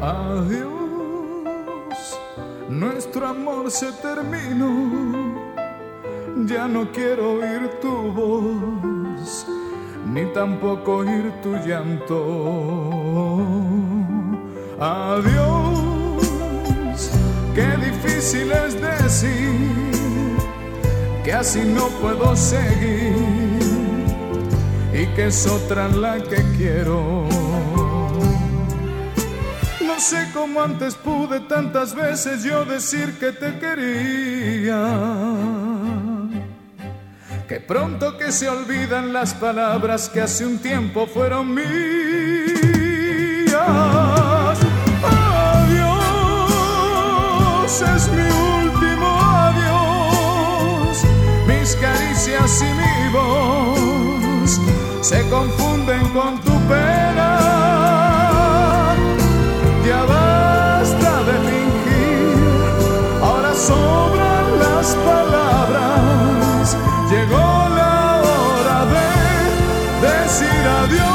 Adiós, nuestro amor se terminó. Ya no quiero oír tu voz, ni tampoco oír tu llanto. Adiós, qué difícil es decir que así no puedo seguir y que es otra la que quiero. No sé cómo antes pude tantas veces yo decir que te quería. Que pronto que se olvidan las palabras que hace un tiempo fueron mías. Adiós, es mi último adiós. Mis caricias y mi voz se confunden con tu pena. Ya basta de fingir, ahora sobran las palabras. Llegó la hora de decir adiós.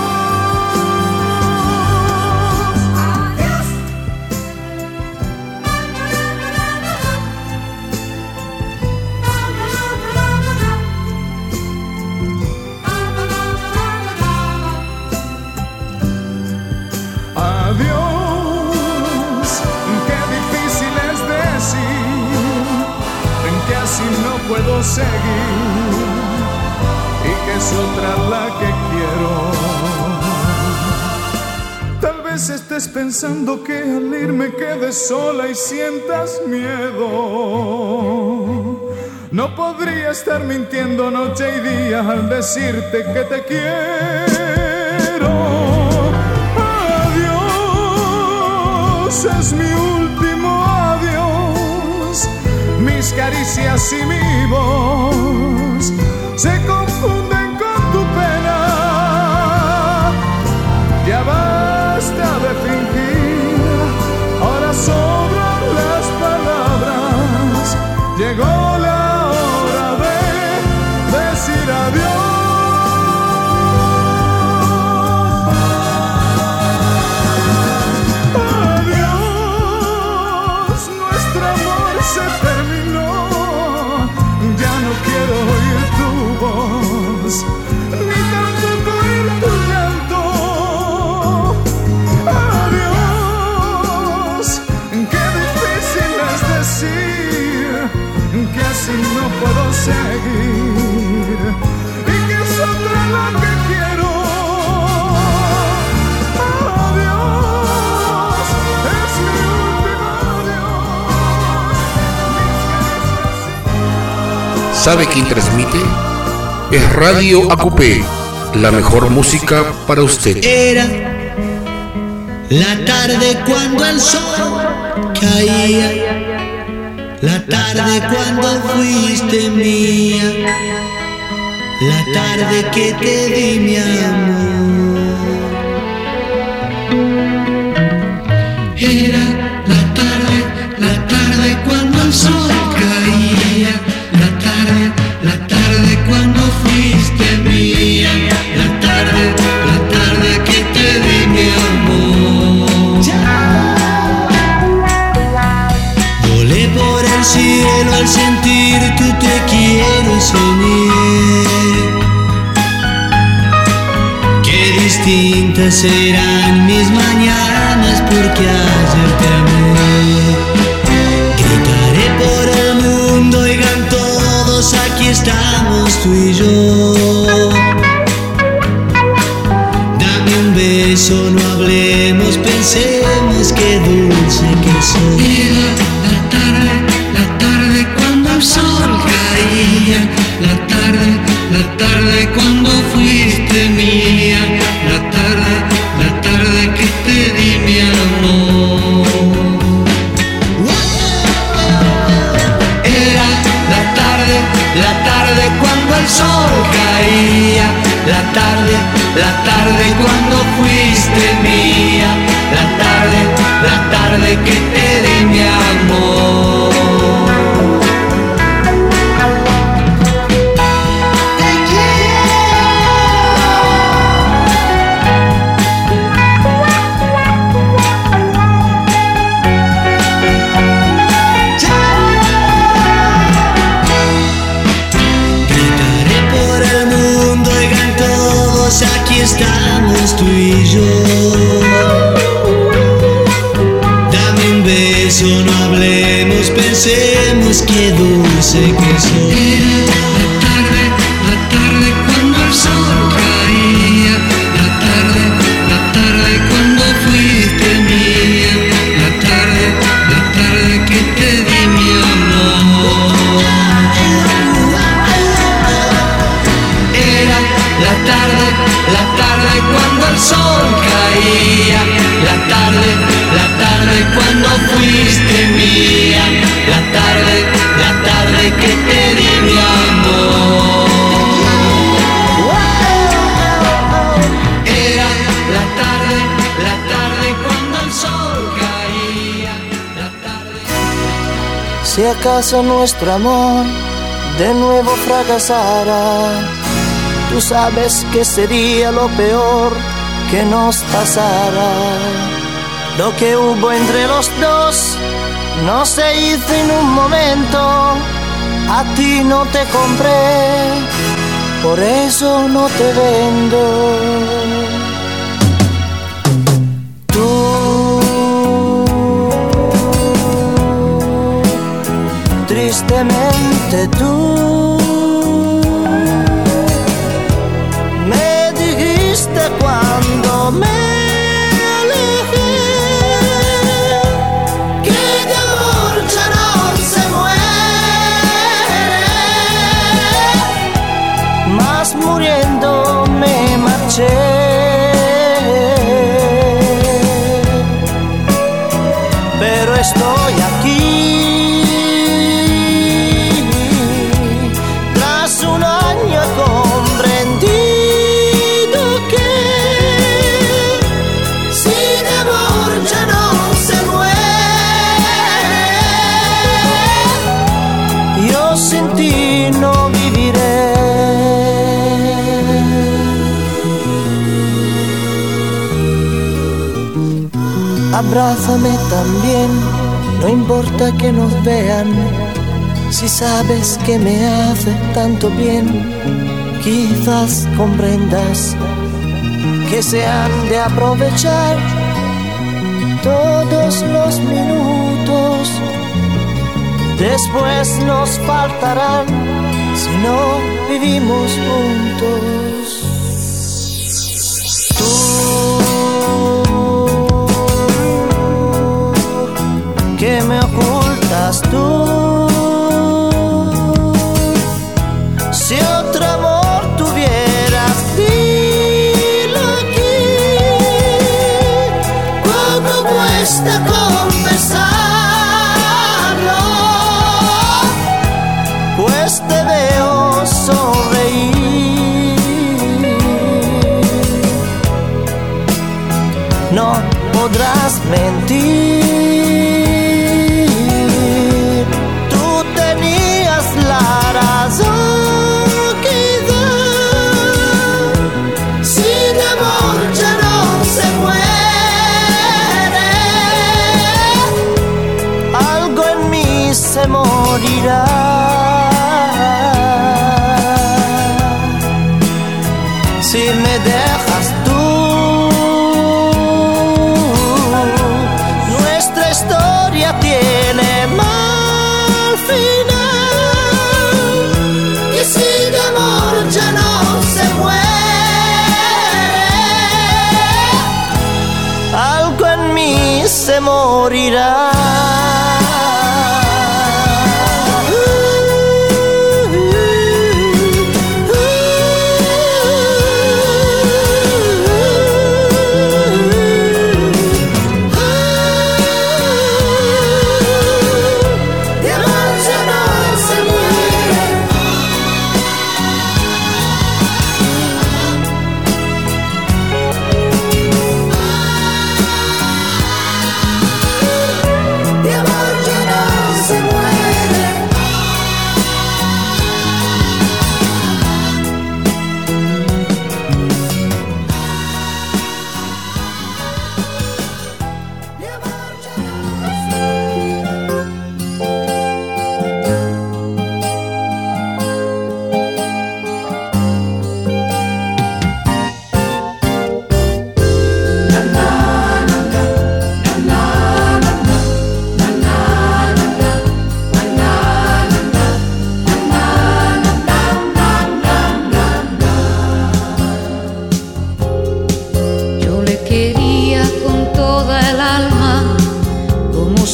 Adiós, qué difícil es decir que así no puedo seguir y que es otra la que quiero. Tal vez estés pensando que al irme quedes sola y sientas miedo. No podría estar mintiendo noche y día al decirte que te quiero. Adiós, es mi último adiós. Mis caricias y mi voz se confunden con tu pena. Ya basta de fingir, ahora sobran las palabras. Llegó la hora de decir adiós. Adiós, nuestro amor se terminó. Ya no quiero oír tu voz, ni tampoco oír tu llanto. Adiós, qué difícil es decir que así no puedo seguir y que es otra la que quiero. Adiós, es mi último adiós. ¿Sabe quién transmite? Es Radio Acupé, la mejor música para usted. Era la tarde cuando el sol caía, la tarde cuando fuiste mía, la tarde que te di mi amor. Era la tarde cuando el sol caía, la tarde cuando fuiste mía, la tarde que te di mi amor. Volé por el cielo al sentir tu te quiero y soñé qué distintas serán mis mañanas porque ayer te amé. Gritaré por el mundo, oigan todos, aquí estamos tú y yo. Dame un beso, no hablemos, pensemos qué dulce que soy. Era la tarde cuando el sol caía, la tarde cuando fuiste mía, la tarde que te di mi amor. Era la tarde cuando el sol caía, la tarde cuando fuiste mía, la tarde que te di mi amor. estamos tú y yo. Dame un beso, no hablemos, pensemos qué dulce que soy. La tarde cuando el sol caía, la tarde cuando fuiste mía, la tarde que te di mi amor. Era la tarde cuando el sol caía, la tarde cuando fuiste mía, la tarde que te di mi amor. Era la tarde cuando el sol caía, la tarde. Si acaso nuestro amor de nuevo fracasara, tú sabes que sería lo peor que nos pasara. Lo que hubo entre los dos no se hizo en un momento. A ti no te compré, por eso no te vendo. Tú, tristemente tú, me dijiste cuando me alejé que de amor ya no se muere, mas muriendo me marché. Pero estoy aquí, tras un año he comprendido que si de amor ya no se muere, yo sin ti no viviré. Abrázame también, no importa que nos vean, si sabes que me hace tanto bien, quizás comprendas que se han de aprovechar todos los minutos, después nos faltarán si no vivimos juntos. ¿Qué me ocultas tú? Si otro amor tuvieras, dilo aquí. ¿Cómo cuesta confesarlo? Pues te veo sonreír. No podrás mentir. Se morirá si me dejas tú. Nuestra historia tiene mal final, que si de amor ya no se muere, algo en mí se morirá.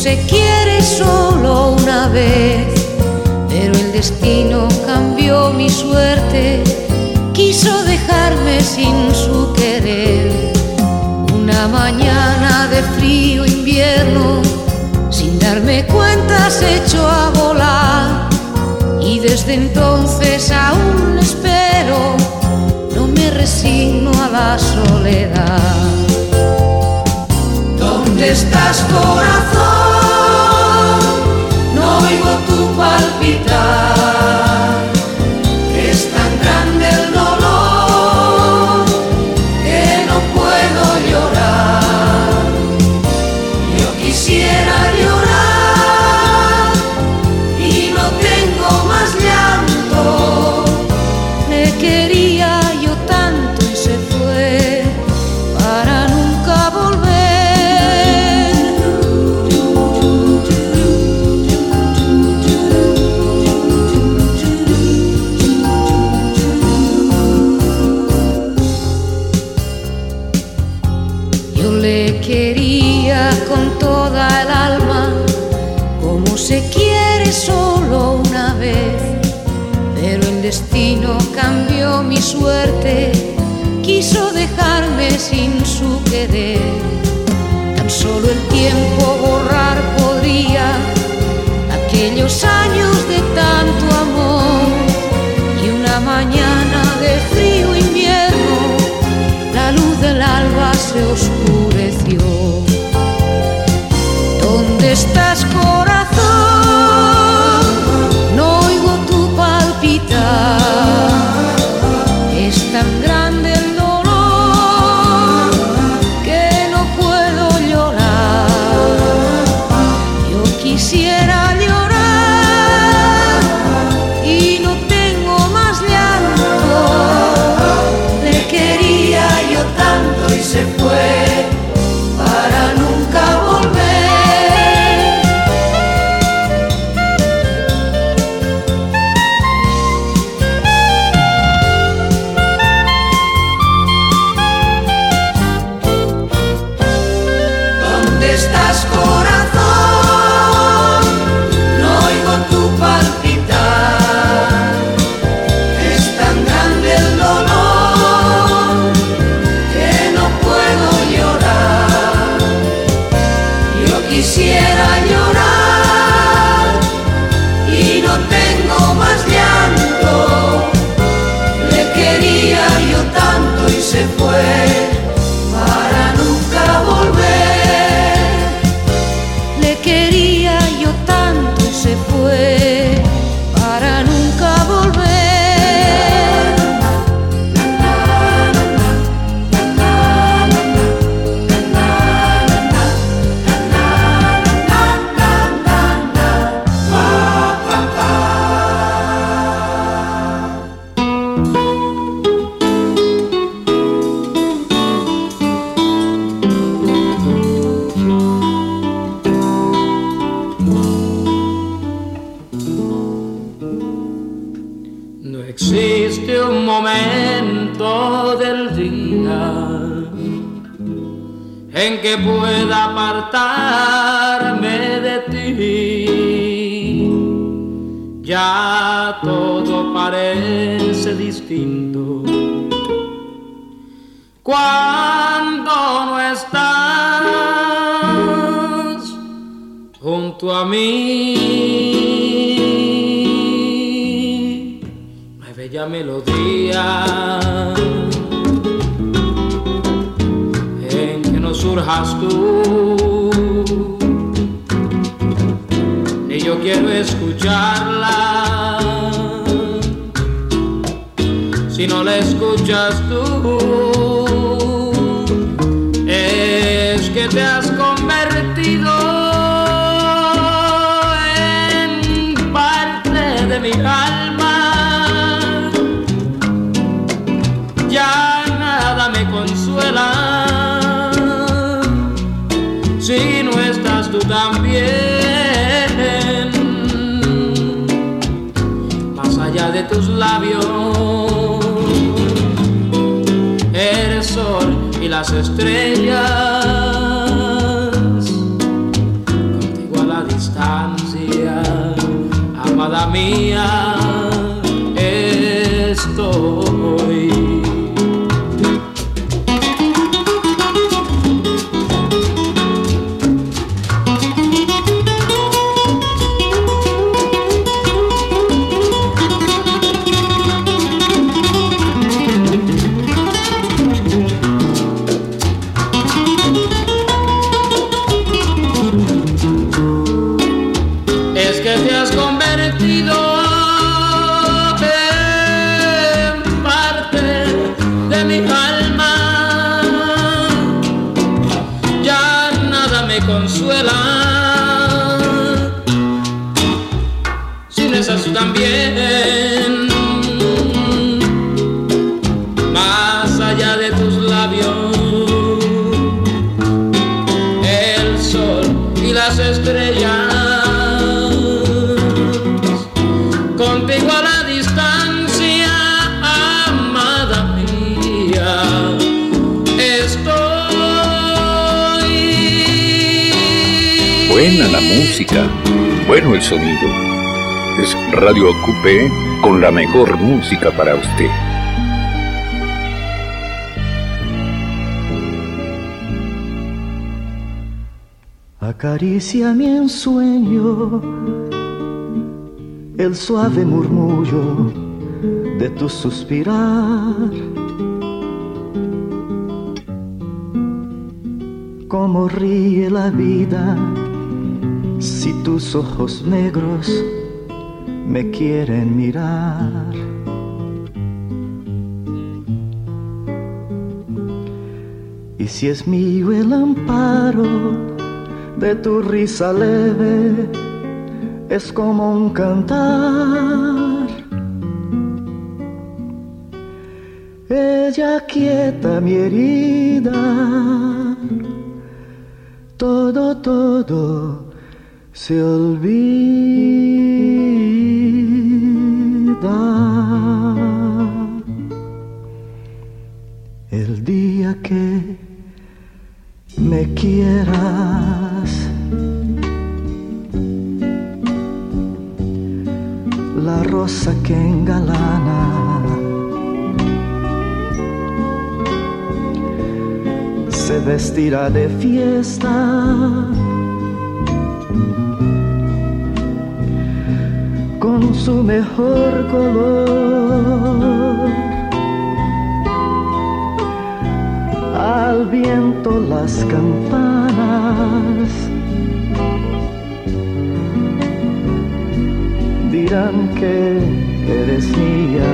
se quiere solo una vez, pero el destino cambió mi suerte, quiso dejarme sin su querer. Una mañana de frío invierno, sin darme cuenta se echó a volar, y desde entonces aún espero, no me resigno a la soledad. ¿Dónde estás, corazón? No oigo tu palpitar. Es tan grande el dolor que no puedo llorar. Yo quisiera llorar y no tengo más llanto. Le quería yo tanto y se fue para nunca volver. Quería con toda el alma, como se quiere solo una vez, pero el destino cambió mi suerte, quiso dejarme sin su querer. Tan solo el tiempo borrar podría aquellos años de tanto amor, y una mañana de frío invierno la luz del alba se oscureció. ¿Dónde estás, corazón? No oigo tu palpitar. Es tan grande el dolor que no puedo llorar. Yo quisiera llorar y no tengo más llanto. Le quería yo tanto y se fue para nunca volver. ¿Dónde estás, corazón? No oigo tu palpitar. Es tan grande el dolor que no puedo llorar. Yo quisiera llorar y no tengo más llanto. Le quería yo tanto y se fue para nunca volver. Le quería yo tanto y se fue para nunca volver. No existe un momento del día en que pueda apartarme de ti. Ya todo parece distinto cuando no estás junto a mí. No hay bella melodía en que no surjas tú, ni yo quiero escucharla si no la escuchas tú. Es que te has convertido en parte de mi alma. Ya nada me consuela si no estás tú también. Más allá de tus labios, el sol y las estrellas, contigo sola mía estoy. También más allá de tus labios el sol y las estrellas, contigo a la distancia, amada mía, estoy. Buena la música, bueno el sonido. Es Radio Acupé con la mejor música para usted. Acaricia mi ensueño el suave murmullo de tu suspirar. Cómo ríe la vida si tus ojos negros me quieren mirar. Y si es mío el amparo de tu risa leve, es como un cantar. Ella quieta mi herida, todo se olvida. El día que me quieras, la rosa que engalana se vestirá de fiesta con su mejor color. Al viento las campanas dirán que eres mía,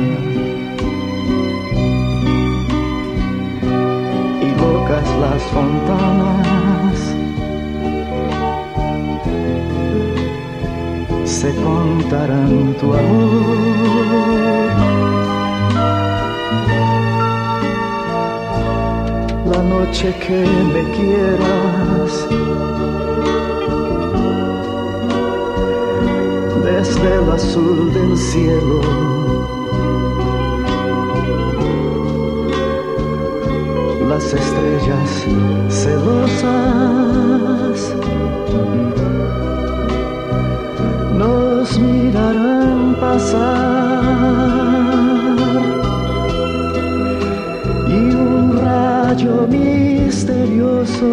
y locas las fontanas se contarán tu amor. La noche que me quieras, desde el azul del cielo, las estrellas celosas nos mirarán pasar, y un rayo misterioso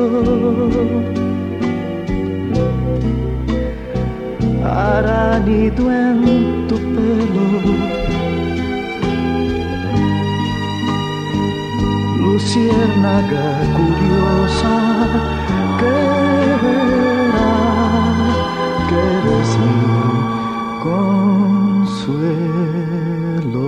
hará nido en tu pelo. Luciérnaga curiosa, que verá que eres mi consuelo.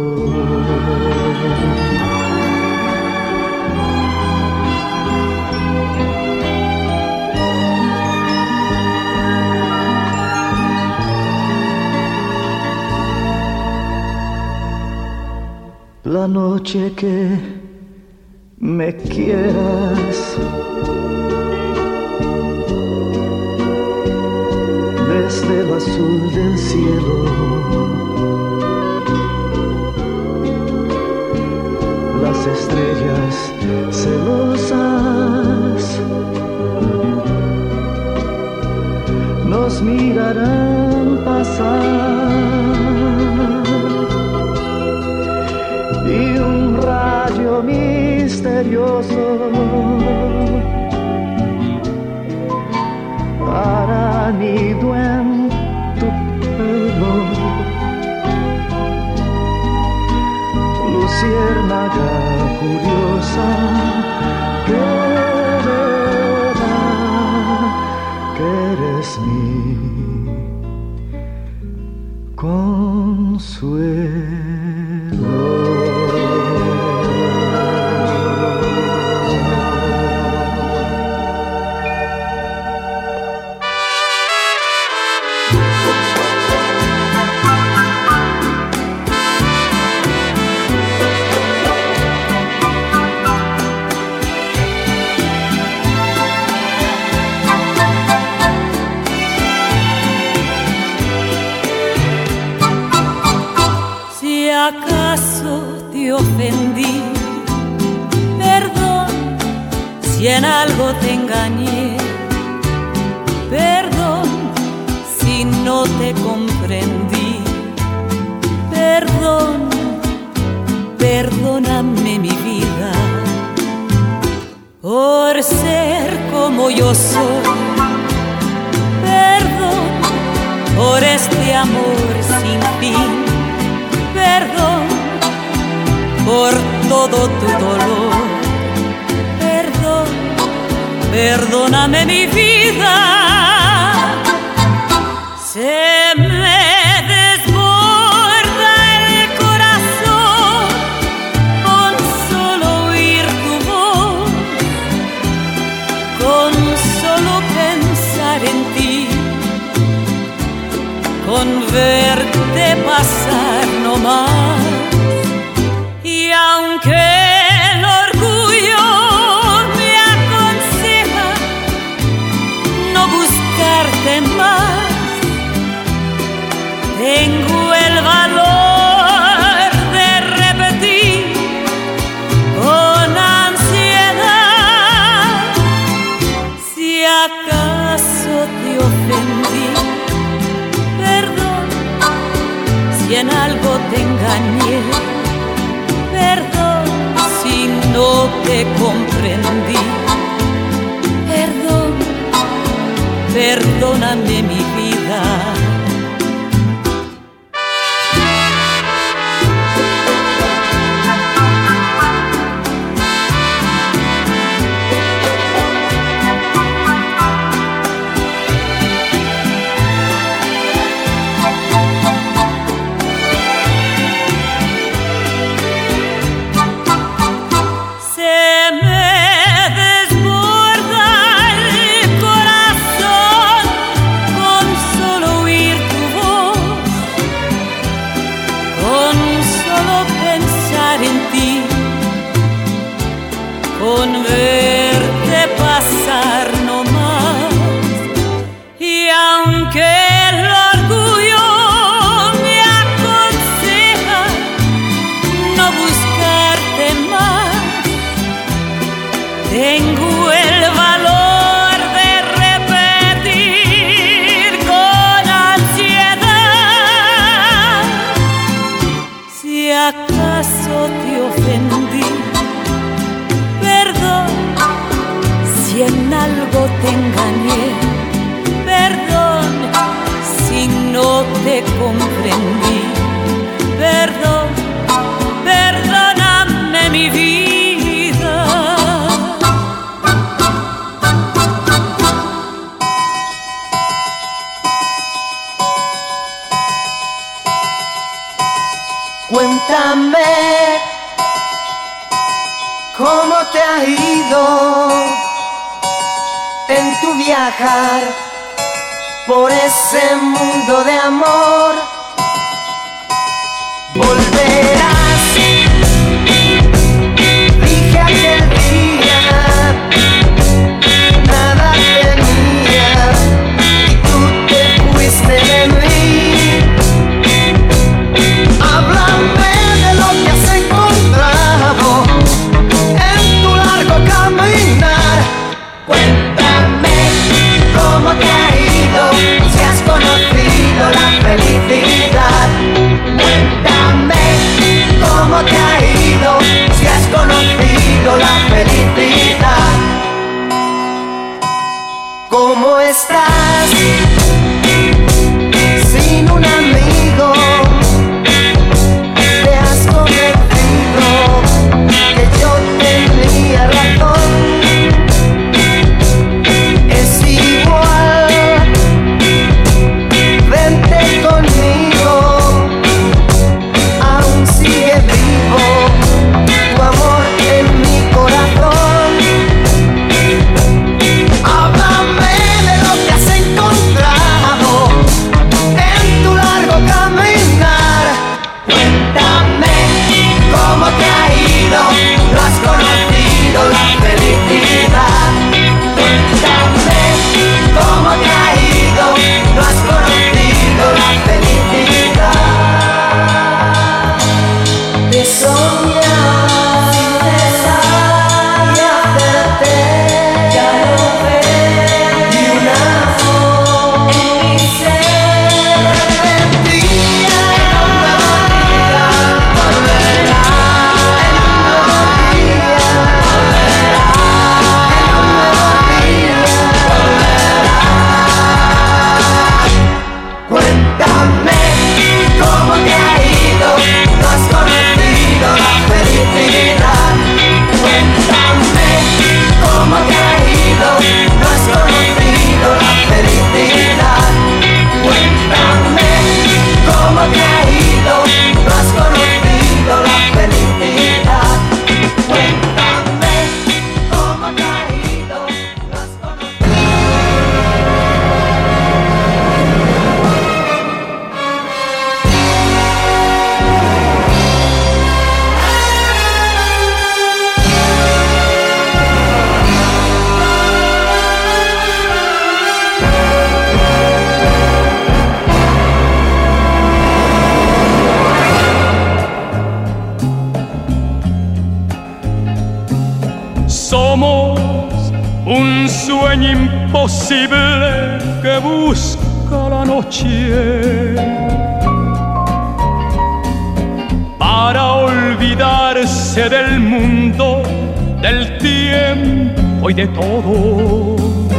La noche que me quieras, desde el azul del cielo, las estrellas celosas nos mirarán pasar, curiosa que verá que eres mi consuelo. ¿Acaso te ofendí? Perdón si en algo te engañé. Perdón si no te comprendí. Perdón, perdóname mi vida por ser como yo soy. Perdón por este amor sin fin. Perdón por todo tu dolor. Perdón, perdóname mi vida. Se me desborda el corazón con solo oír tu voz, con solo pensar en ti, con verte pasar no más. Y aunque el orgullo me aconseja no buscarte más, tengo el valor de repetir con ansiedad. Si acaso te ofendí, perdón si en algo te engañé. Perdón si no te comprendí. Perdón, perdóname mi vida. Con verte pasar no más. Y aunque el orgullo me aconseja no buscarte más, tengo el valor de repetir con ansiedad. Si acaso te ofendí, si en algo te engañé, perdón si no te comprendí. Perdón, perdóname mi vida. Cuéntame cómo te ha ido en tu viajar por ese mundo de amor. Volverás, dije aquel día, nada tenía y tú te fuiste de mí. Háblame de lo que has encontrado en tu largo caminar. Cuéntame cómo te ha ido, si has conocido la felicidad. Cuéntame cómo te ha ido, si has conocido la felicidad. ¿Cómo estás sin un amigo? Te has convencido que yo Somos un sueño imposible que busca la noche para olvidarse del mundo, del tiempo y de todo.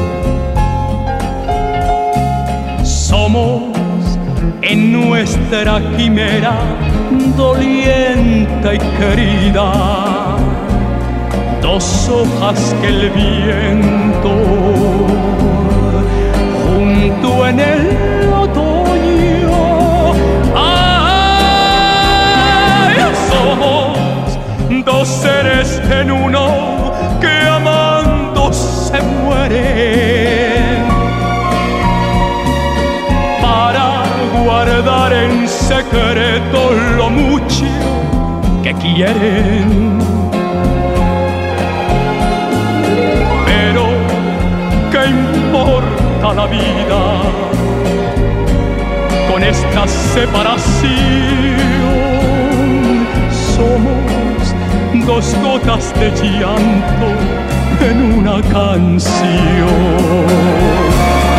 Somos en nuestra quimera doliente y querida, dos hojas que el viento junto en el otoño. ¡Ay! Somos dos seres en uno que amando se mueren para guardar en secreto lo mucho que quieren. Pero ¿qué importa la vida con esta separación? Somos dos gotas de llanto en una canción.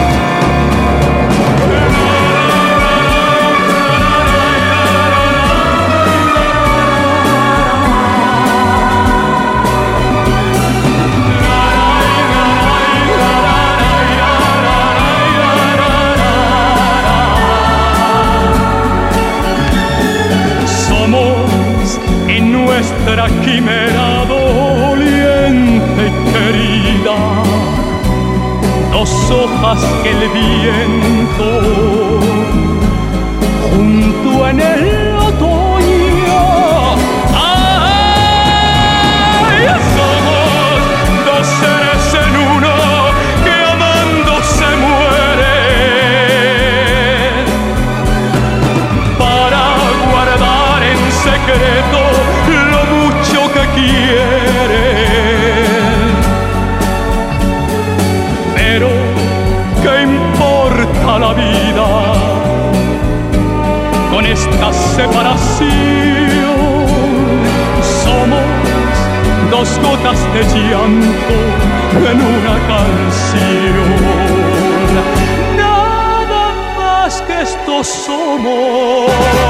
Nuestra quimera doliente y querida, dos hojas que el viento junto en el otoño. ¡Ay! Somos dos seres en uno que amando se mueren para guardar en secreto que quieren. Pero ¿qué importa la vida con esta separación? Somos dos gotas de llanto en una canción. Nada más que esto somos.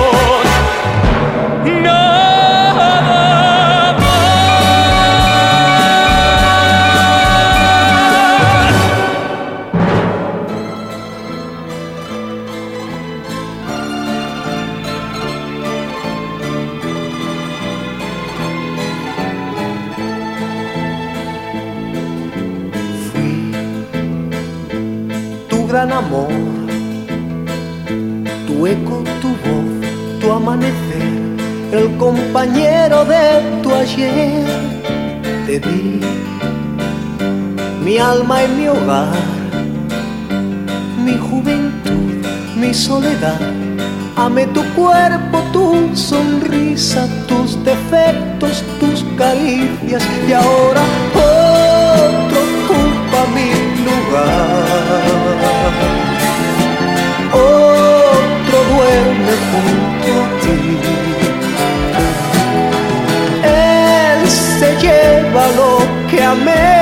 Gran amor, tu eco, tu voz, tu amanecer, el compañero de tu ayer. Te di mi alma y mi hogar, mi juventud, mi soledad. Amé tu cuerpo, tu sonrisa, tus defectos, tus caricias, y ahora otro ocupa mi lugar. Otro duerme junto a ti. Él se lleva lo que amé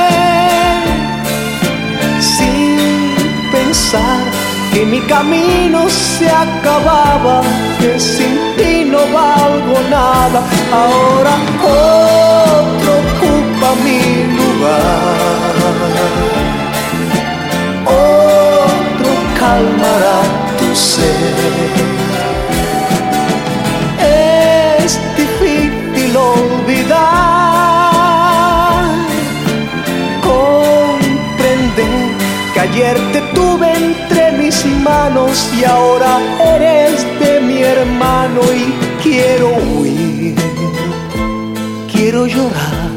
sin pensar que mi camino se acababa, que sin ti no valgo nada. Ahora otro ocupa mi lugar. Otro calmará tu sed. Es difícil olvidar, comprender que ayer te tuve entre mis manos y ahora eres de mi hermano. Y quiero huir, quiero llorar,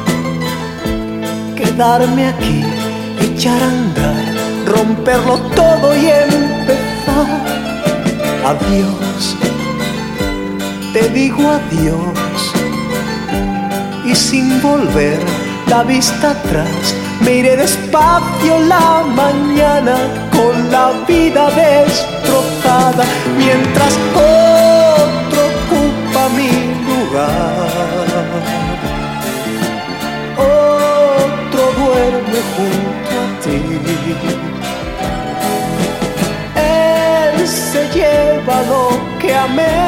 quedarme aquí, echar a andar, romperlo todo y empezar. Adiós, te digo adiós, y sin volver la vista atrás, me iré despacio la mañana con la vida destrozada, mientras otro ocupa mi lugar. junto a ti. Él se lleva lo que amé,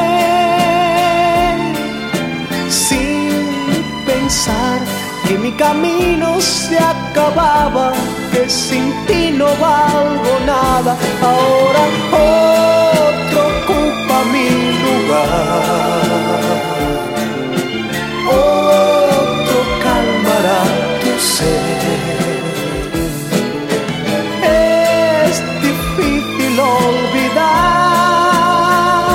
sin pensar que mi camino se acababa, que sin ti no valgo nada. Ahora otro ocupa mi lugar, otro calmará tu sed. Es difícil olvidar,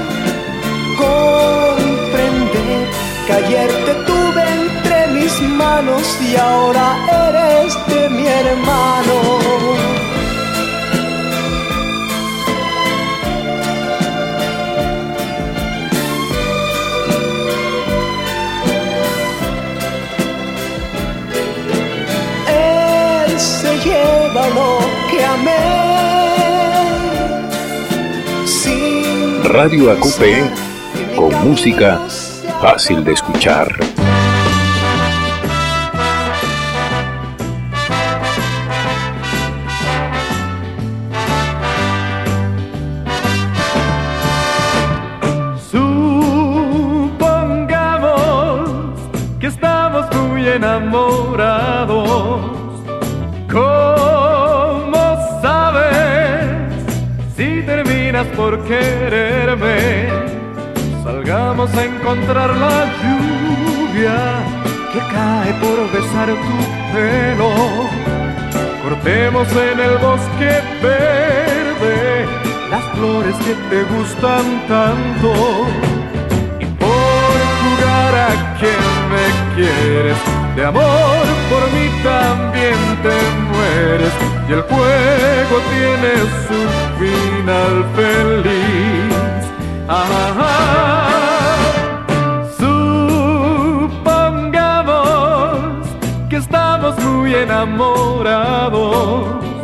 comprender que ayer te tuve entre mis manos y ahora eres de mi hermano. Él se lleva lo que amé. Radio AQP, con música fácil de escuchar. Enamorados, ¿cómo sabes si terminas por quererme? Salgamos a encontrar la lluvia que cae por besar tu pelo. Cortemos en el bosque verde las flores que te gustan tanto. Y por jugar a quien me quieres, de amor por mí también te mueres, y el juego tiene su final feliz. Supongamos que estamos muy enamorados.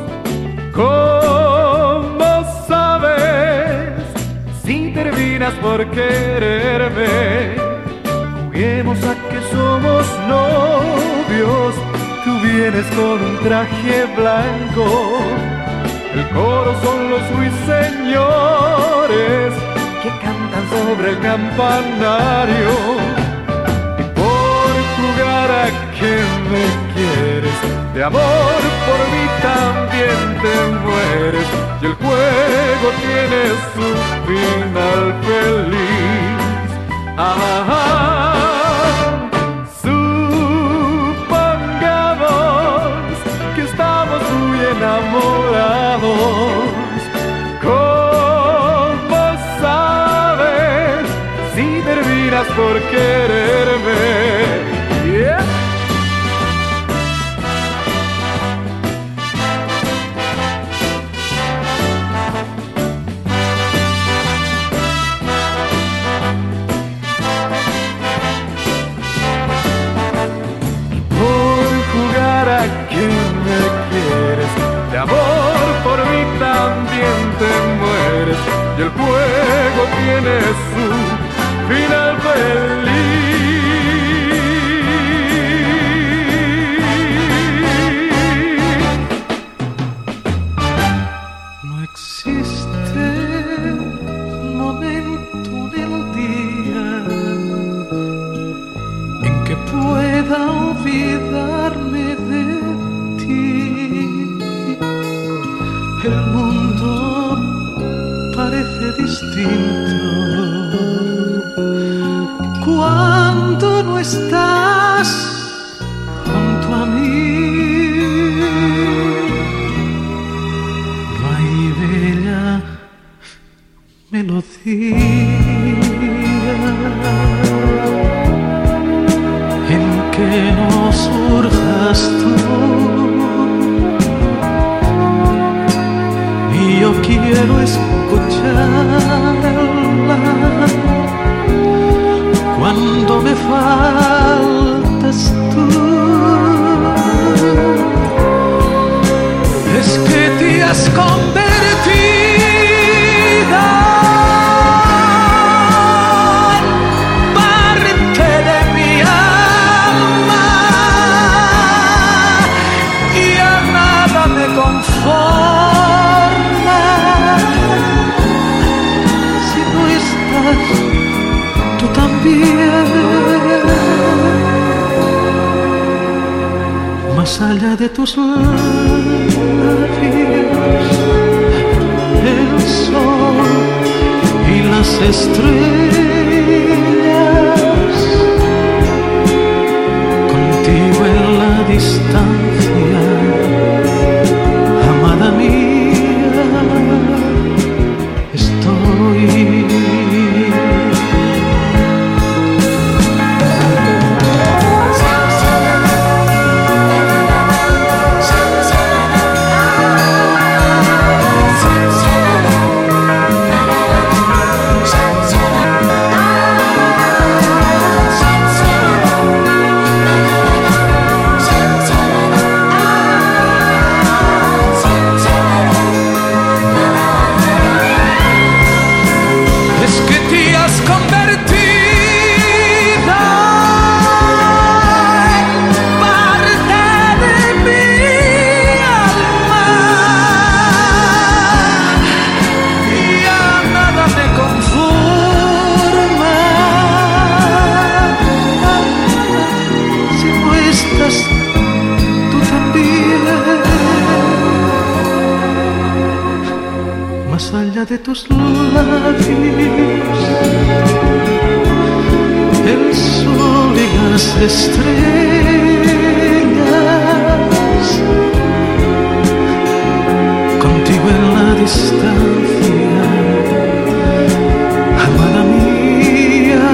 ¿Cómo sabes si terminas por quererme? Juguemos a que somos novios, tú vienes con un traje blanco, el coro son los ruiseñores que cantan sobre el campanario. Y por jugar a que me quieres, de amor por mí también te mueres, y el juego tiene su final feliz. Supongamos que estamos muy enamorados. ¿Cómo sabes si terminas por quererme? Yeah. De amor por mí también te mueres, y el juego tiene su final feliz. No existe momento en el día en que pueda olvidarme de ti. El mundo parece distinto cuando no estás junto a mí. No hay bella melodía en que no surjas tú. Yo quiero escucharla cuando me faltas tú. Es que te has convertido en parte de mi alma, y más allá de tus labios, el sol y las estrellas, contigo en la distancia, amada mía, estoy. Más allá de tus labios, el sol y las estrellas, contigo en la distancia, amada mía,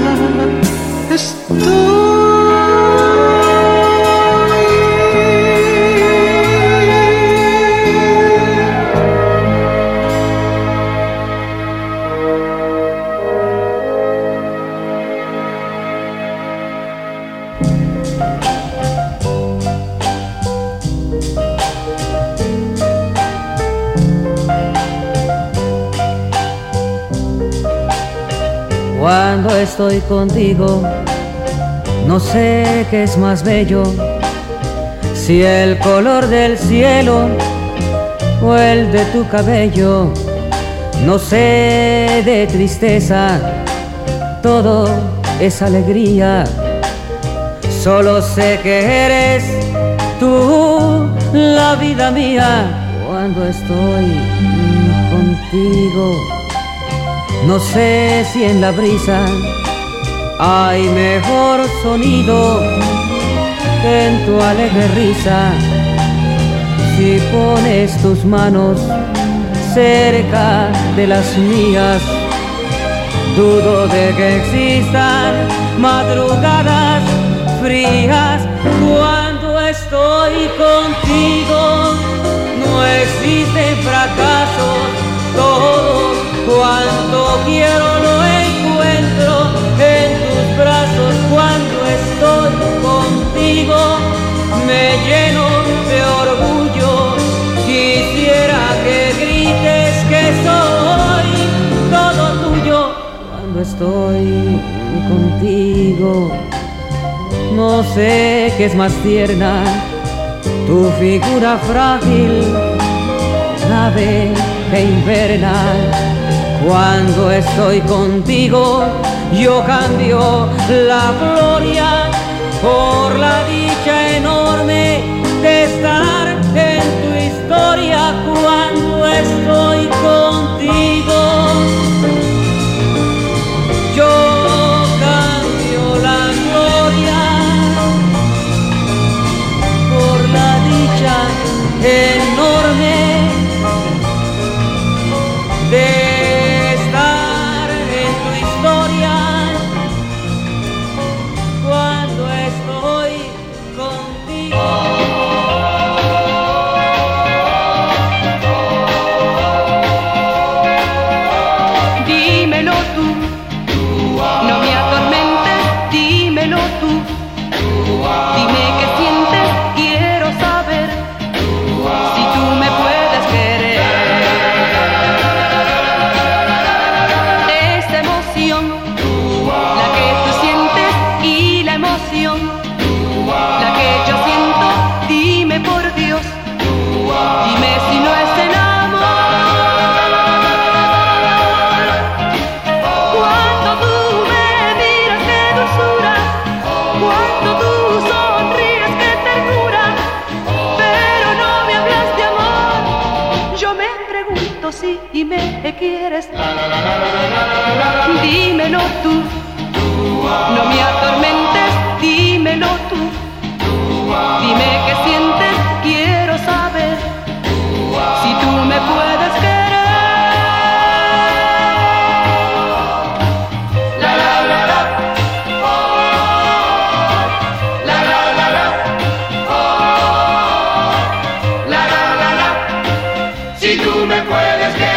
estoy. Cuando estoy contigo, no sé qué es más bello, si el color del cielo o el de tu cabello. No sé de tristeza, todo es alegría. Solo sé que eres tú la vida mía. Cuando estoy contigo, no sé si en la brisa hay mejor sonido que en tu alegre risa. Si pones tus manos cerca de las mías, dudo de que existan madrugadas frías. Cuando estoy contigo, no existen fracasos, todos cuanto quiero lo encuentro en tus brazos. Cuando estoy contigo me lleno de orgullo. Quisiera que grites que soy todo tuyo. Cuando estoy contigo, no sé qué es más tierna, tu figura frágil, nave que inverna. Cuando estoy contigo, yo cambio la gloria por la dicha enorme de estar en tu historia. Cuando estoy contigo, yo cambio la gloria por la dicha enorme de si me quieres. Dímelo tú, no me atormentes, dímelo tú. Dime qué sientes, quiero saber si tú me puedes querer. La la la la, oh, la la la la, oh, la la la la, si tú me puedes querer.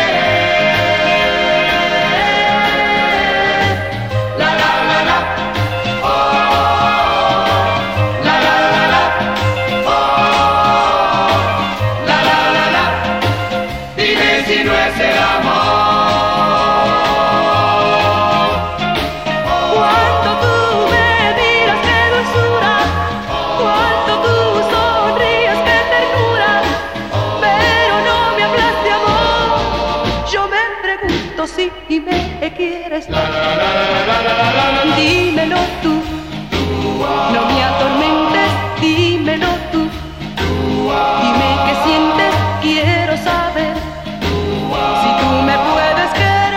Si me quieres, dímelo tú, no me atormentes, dímelo tú. Dime qué sientes, quiero saber si tú me puedes querer.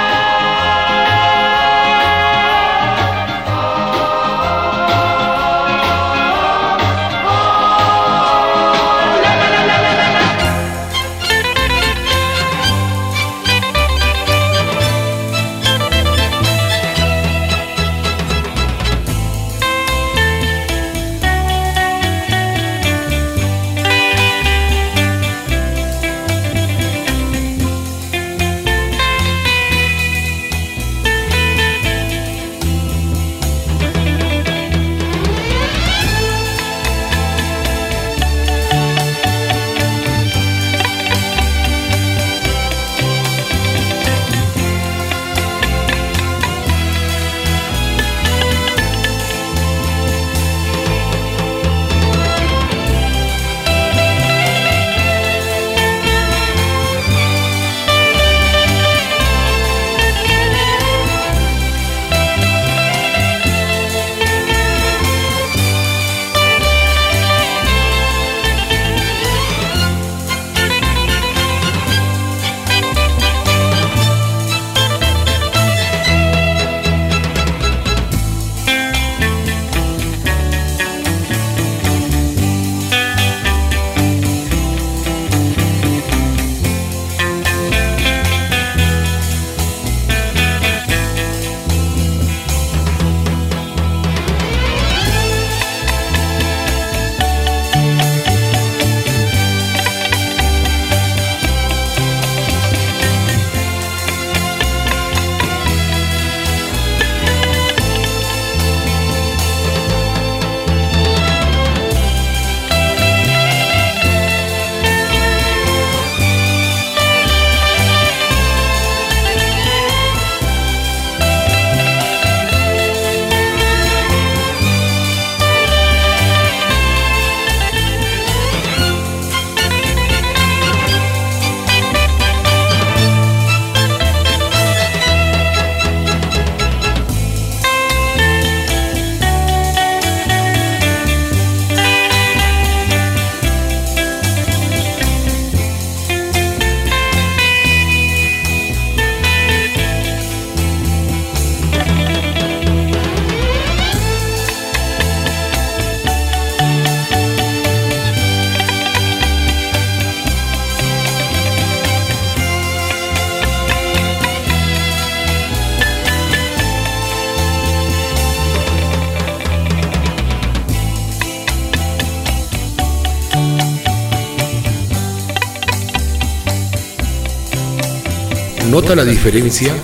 ¿Nota la diferencia?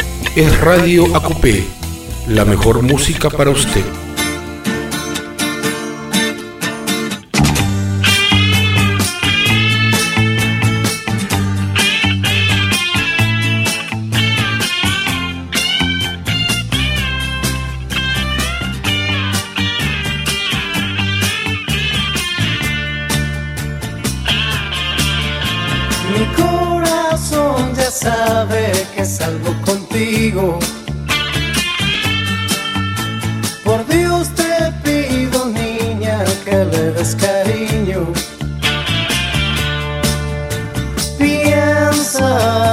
Es Radio ACUPE, la mejor música para usted. Mi corazón ya sabe que salgo contigo. Por Dios te pido, niña, que le des cariño. Piensa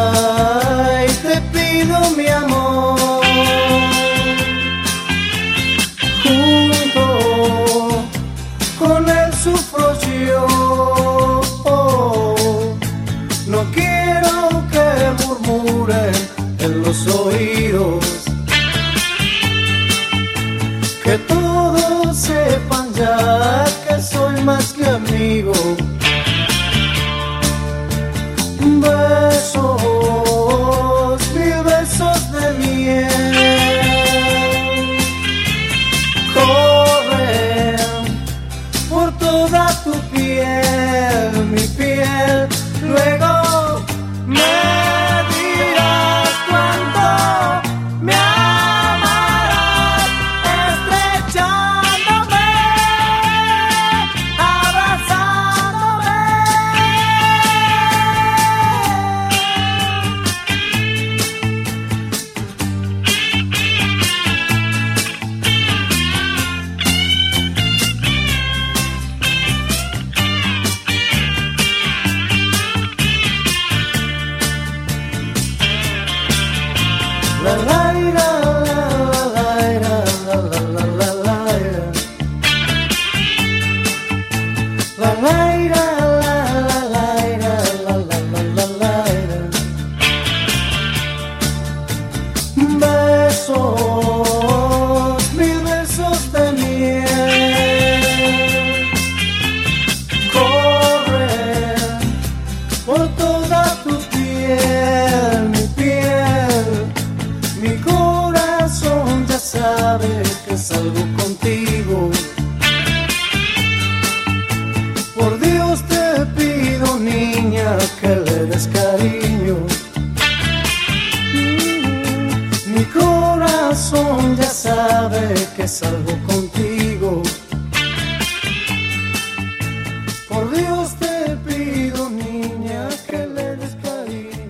contigo. Besos, mil besos de miel corren por toda tu piel, mi piel. Luego me dirás cuánto me amarás, estrechándome, abrazándome. La la la la la la la la la la la la besos, mil besos de miel corren por toda tu piel, mi piel. Mi corazón ya sabe que salgo contigo. Por Dios te pido, niña, que le des cariño. Mi corazón ya sabe que salgo contigo. Por Dios te pido, niña, que le des cariño.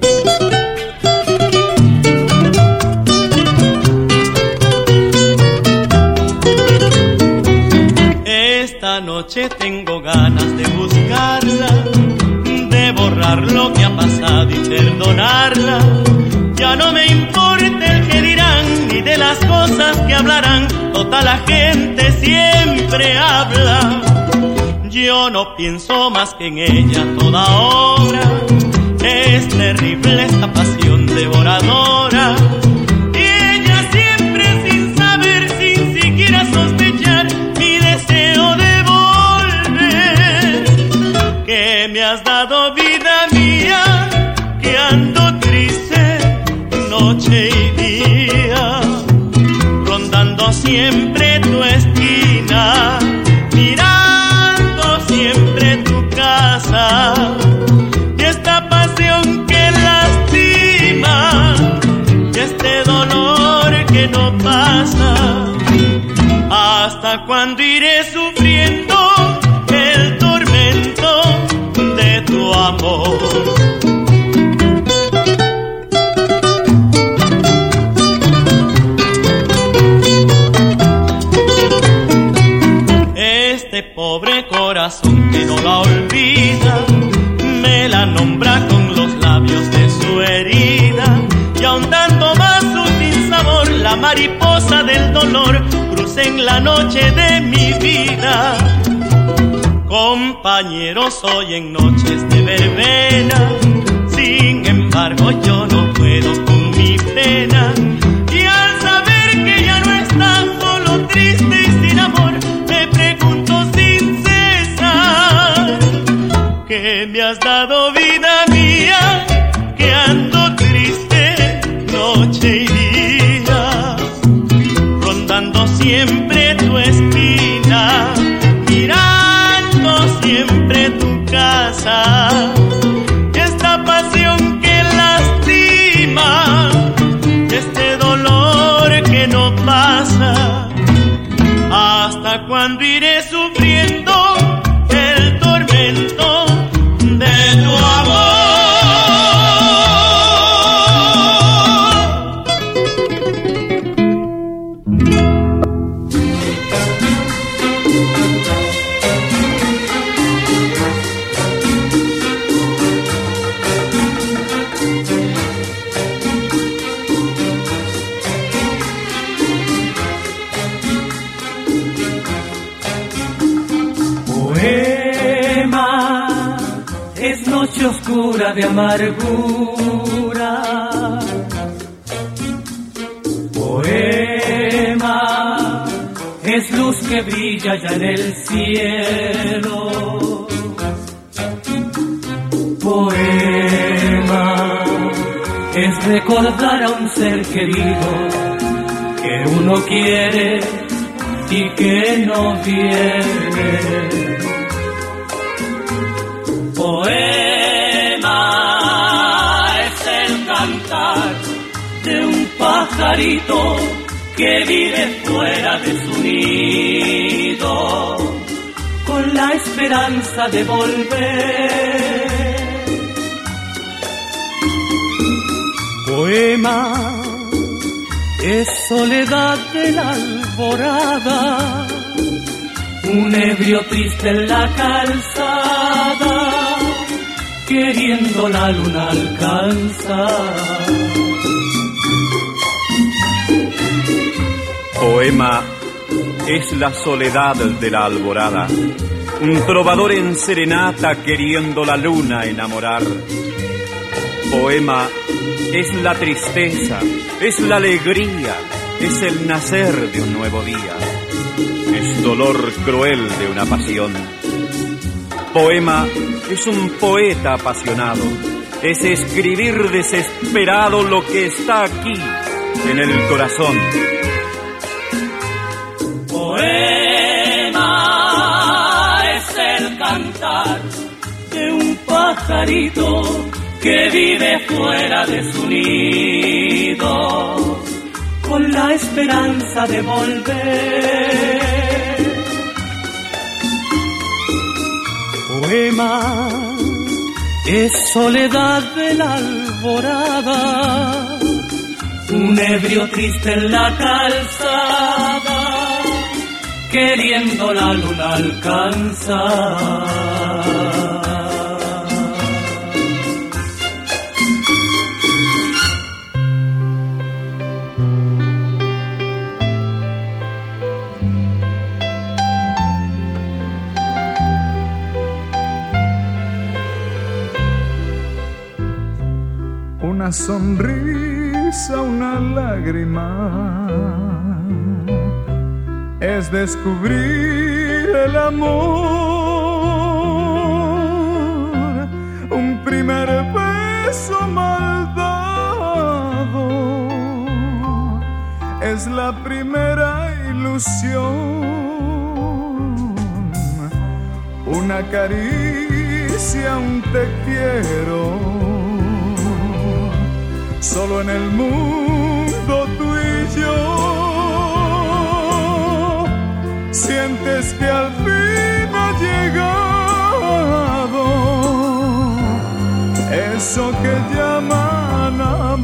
Esta noche tengo ganas de buscarla, de borrar lo que ha pasado y perdonarla. Ya no me importa el que dirán, ni de las cosas que hablarán. Toda la gente siempre habla. Yo no pienso más que en ella toda hora. Es terrible esta pasión devoradora. Y ella siempre sin saber, sin siquiera sospechar, mi deseo de volver. Que me has dado vida mía, que ando triste noche y día, rondando siempre tu esquina, mirando siempre tu casa. Y esta pasión que lastima, y este dolor que no pasa. ¿Hasta cuándo iré sufriendo el tormento de tu amor? Este pobre corazón que no la olvida, me la nombra con los labios de su herida. Y ahondando más su sinsabor, la mariposa del dolor cruza en la noche de mi vida. Compañero soy en noches de verbena, sin embargo yo no puedo con mi pena. Y al saber que ya no estás solo, triste y sin amor, me pregunto sin cesar, que me has dado vida mía, que ando triste noche y día, rondando siempre tu esquina, mirando siempre tu casa. Esta pasión que lastima, este dolor que no pasa. ¿Hasta cuándo iré sufriendo el tormento de tu amor? Noche oscura de amargura, poema es luz que brilla ya en el cielo. recordar a un ser querido que uno quiere y que no viene. Poema es el cantar de un pajarito que vive fuera de su nido, con la esperanza de volver. Poema es soledad de la alborada, un ebrio triste en la calzada, queriendo la luna alcanzar. Poema es la soledad de la alborada, un trovador en serenata queriendo la luna enamorar. Poema es la tristeza, es la alegría, es el nacer de un nuevo día, es dolor cruel de una pasión. Poema es un poeta apasionado, es escribir desesperado lo que está aquí en el corazón. Poema es el cantar de un pajarito que vive fuera de su nido, con la esperanza de volver. Poema es soledad de la alborada, un ebrio triste en la calzada, queriendo la luna alcanzar. Una sonrisa, una lágrima, es descubrir el amor. Un primer beso mal dado es la primera ilusión. Una caricia, un te quiero, solo en el mundo tú y yo. Sientes que al fin ha llegado eso que llaman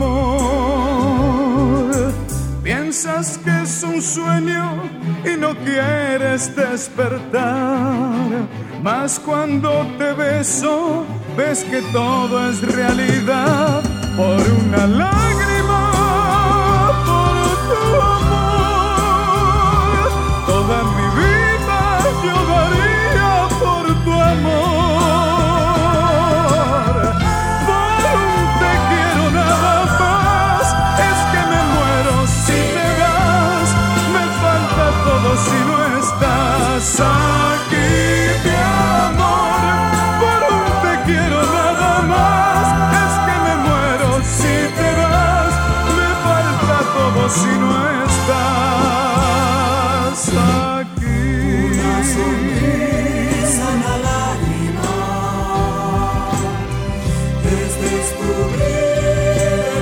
amor. Piensas que es un sueño y no quieres despertar, mas cuando te beso ves que todo es realidad. Por una lágrima, por tu amor, toda mi vida yo daría por tu amor. Por un te quiero nada más, es que me muero si te vas, me falta todo si no estás aquí, mi amor. Por un te quiero nada más, es que me muero si te vas, me falta todo si no estás aquí. Una sonrisa, una lágrima, es descubrir el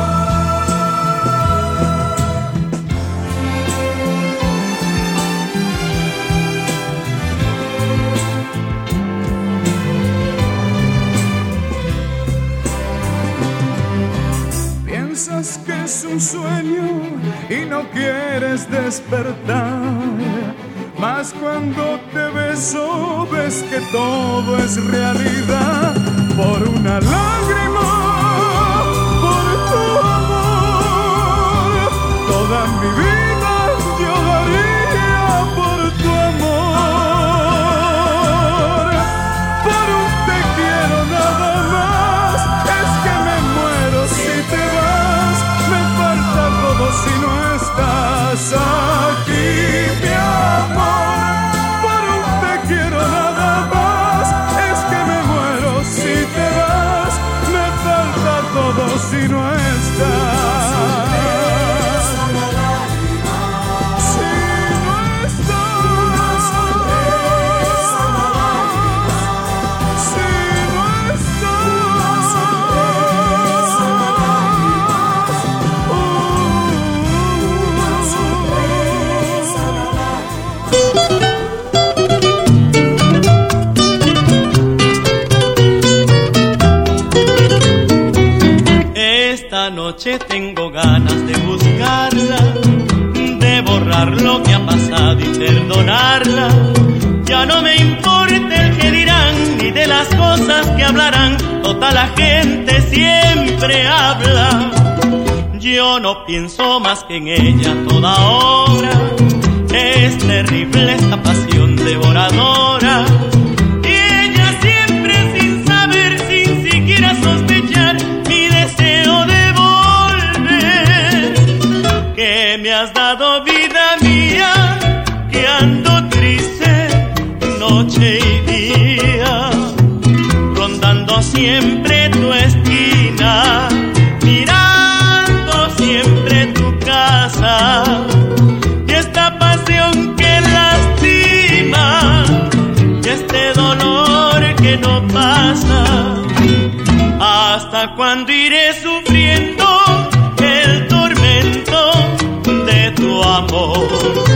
Piensas que es un sueño y no quieres despertar, mas cuando te beso ves que todo es realidad. Por una lágrima, por tu amor, toda mi vida yo daría por tu amor. Por un te quiero nada más, es que me muero si te vas, me falta todo si no estás aquí, mi amor. Por un te quiero nada más, es que me muero si te vas, me falta todo si no estás. noche tengo ganas de buscarla, de borrar lo que ha pasado y perdonarla. Ya no me importa el que dirán, ni de las cosas que hablarán. Toda la gente siempre habla. Yo no pienso más que en ella toda hora. Es terrible esta pasión devoradora. Y ella siempre sin saber, sin siquiera sospechar, mi deseo de volver. Que me has dado vida mía, que ando triste noche y día, rondando siempre tu esquina, mirando siempre tu casa. Y esta pasión que lastima, y este dolor que no pasa. ¿Hasta cuándo iré sufriendo el tormento de tu amor?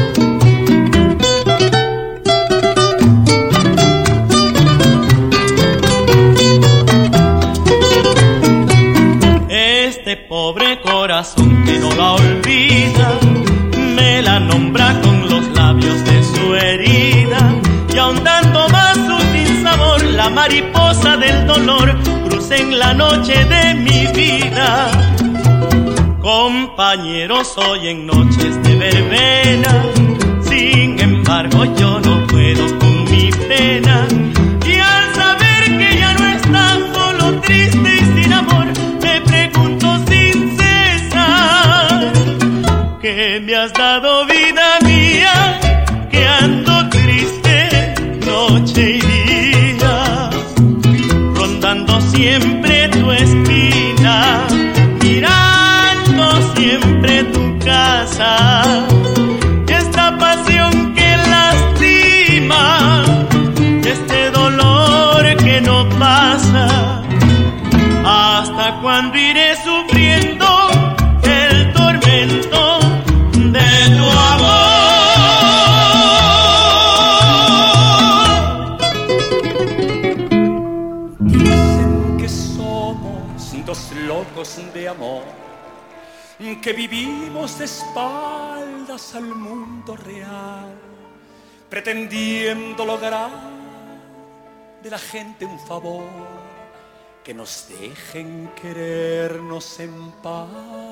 Pobre corazón que no la olvida, me la nombra con los labios de su herida. Y ahondando más su sinsabor, la mariposa del dolor cruza en la noche de mi vida. Compañero soy en noches de verbena, sin embargo yo no puedo con mi pena. Y al saber que ya no está, solo triste y sin amor, me pregunto sin cesar, que me has dado vida mía, que ando triste noche y día, rondando siempre tu esquina, mirando siempre tu casa. Y esta pasión que lastima, y este dolor que no pasa. ¿Hasta cuándo iré sufriendo el tormento de tu amor? Dicen que somos dos locos de amor, que vivimos de espaldas al mundo real, pretendiendo lograr de la gente un favor, que nos dejen querernos en paz.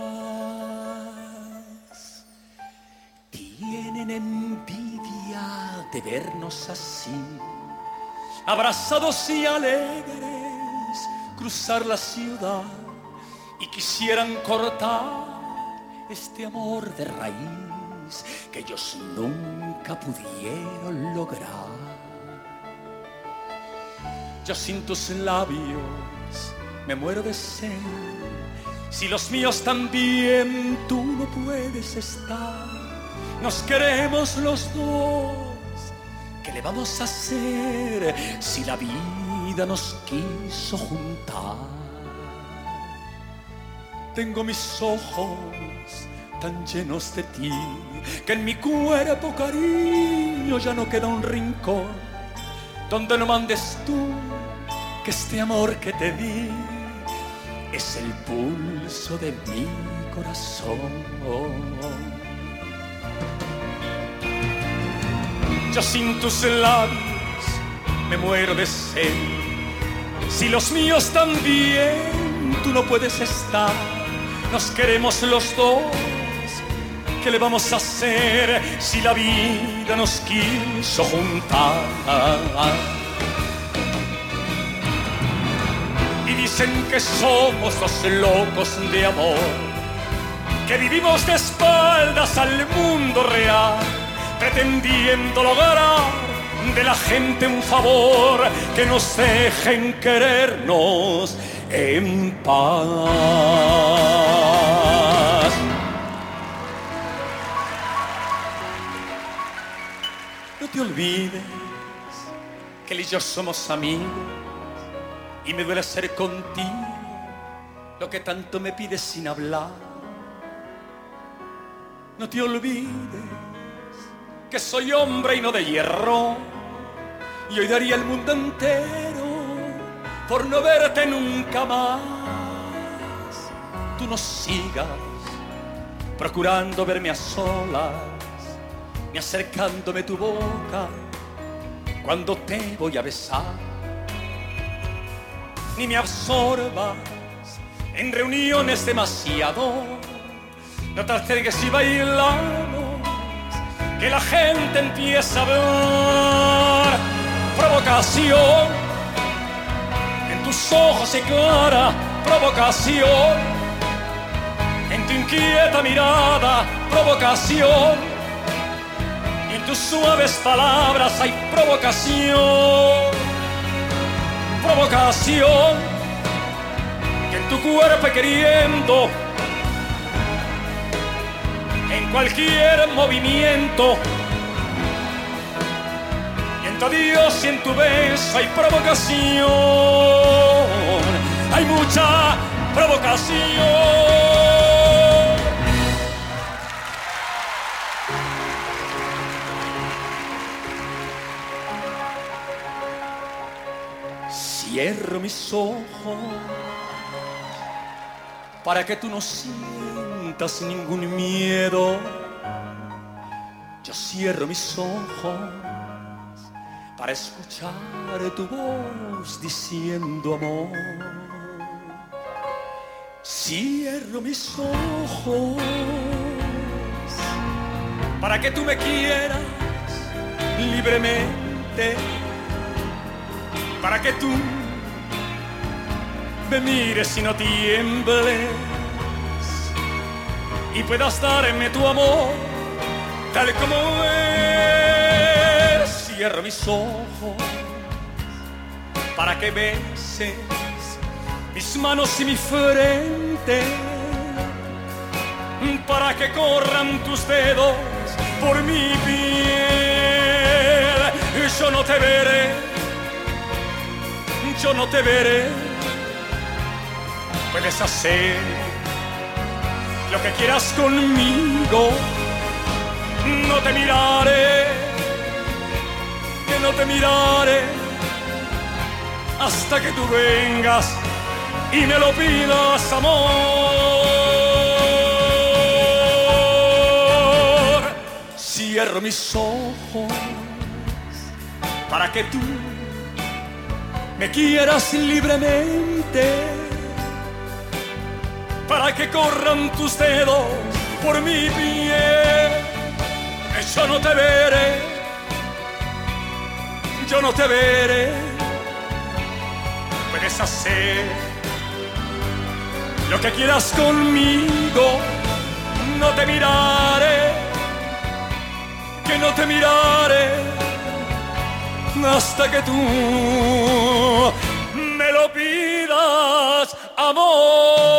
Tienen envidia de vernos así, abrazados y alegres, cruzar la ciudad, y quisieran cortar este amor de raíz que ellos nunca pudieron lograr. Yo sin tus labios me muero de sed, si los míos también tú no puedes estar. Nos queremos los dos, ¿qué le vamos a hacer si la vida nos quiso juntar? Tengo mis ojos tan llenos de ti, que en mi cuerpo, cariño, ya no queda un rincón donde no mandes tú, que este amor que te di es el pulso de mi corazón. Yo sin tus labios me muero de sed, si los míos también tú no puedes estar. Nos queremos los dos, ¿qué le vamos a hacer si la vida nos quiso juntar? Y dicen que somos dos locos de amor, que vivimos de espaldas al mundo real, pretendiendo lograr de la gente un favor, que nos dejen querernos en paz. No te olvides que él y yo somos amigos, y me duele hacer contigo lo que tanto me pides sin hablar. No te olvides que soy hombre y no de hierro, y hoy daría el mundo entero por no verte nunca más. tú no sigas procurando verme a solas, ni acercándome tu boca cuando te voy a besar, ni me absorbas en reuniones demasiado. No te acerques y bailamos, que la gente empieza a ver provocación en tus ojos y clara provocación, en tu inquieta mirada provocación, y en tus suaves palabras hay provocación, provocación, que en tu cuerpo queriendo, en cualquier movimiento, y en tu adiós y en tu beso hay provocación, hay mucha provocación. Cierro mis ojos para que tú no sientas ningún miedo. Yo cierro mis ojos para escuchar tu voz diciendo amor. Cierro mis ojos para que tú me quieras libremente, para que tú me mires y no tiembles y puedas darme tu amor tal como es. Cierro mis ojos para que beses mis manos y mi frente, para que corran tus dedos por mi piel. Yo no te veré, yo no te veré. Puedes hacer lo que quieras conmigo. No te miraré, que no te miraré hasta que tú vengas y me lo pidas, amor. Cierro mis ojos para que tú me quieras libremente, para que corran tus dedos por mi piel. Yo no te veré, yo no te veré. Puedes hacer lo que quieras conmigo. No te miraré, que no te miraré hasta que tú me lo pidas, amor.